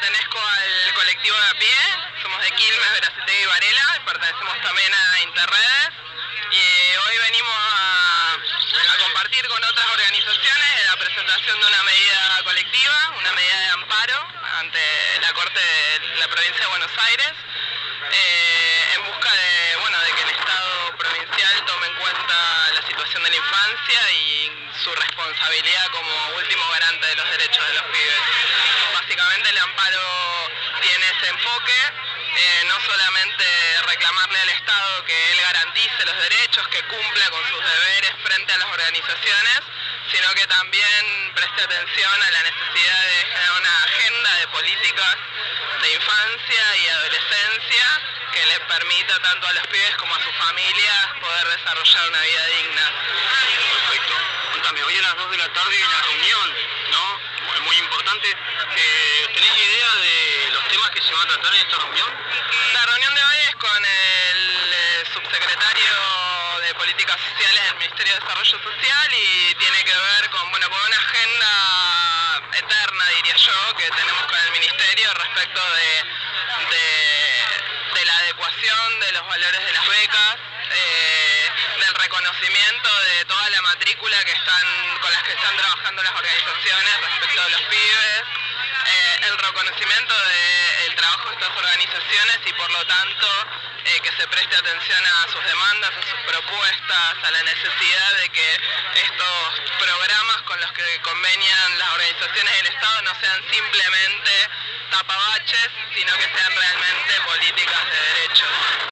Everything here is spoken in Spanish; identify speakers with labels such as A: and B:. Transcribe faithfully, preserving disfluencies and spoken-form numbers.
A: pertenezco al colectivo de a pie, somos de Quilmes, Verazategui y Varela, y pertenecemos también a Interredes. Y hoy venimos a, a compartir con otras organizaciones la presentación de una medida colectiva, una medida de amparo ante la Corte de la Provincia de Buenos Aires, eh, en busca de, bueno, de que el Estado provincial tome en cuenta la situación de la infancia y su responsabilidad como último garante de los derechos de los pibes. Básicamente el amparo tiene ese enfoque, eh, no solamente reclamarle al Estado que él garantice los derechos, que cumpla con sus deberes frente a las organizaciones, sino que también preste atención a la necesidad de generar una agenda de políticas de infancia y adolescencia que le permita tanto a los pibes como a sus familias poder desarrollar una vida digna.
B: Perfecto. Contame, hoy a las dos de la tarde hay una reunión, ¿no? Es muy importante. Eh, ¿Tenés idea de los temas que se van a tratar en esta reunión?
A: La reunión de hoy es con el eh, subsecretario de Políticas Sociales del Ministerio de Desarrollo Social y tiene que ver con, bueno, con una agenda eterna, diría yo, que tenemos con el Ministerio respecto de, de, de la adecuación de los valores de las becas, eh, del reconocimiento de toda la matrícula que están con las que están trabajando las organizaciones respecto de los pibes, eh, el reconocimiento del trabajo de estas organizaciones y por lo tanto eh, que se preste atención a sus demandas, a sus propuestas, a la necesidad de que estos programas con los que convenian las organizaciones del Estado no sean simplemente tapabaches, sino que sean realmente políticas de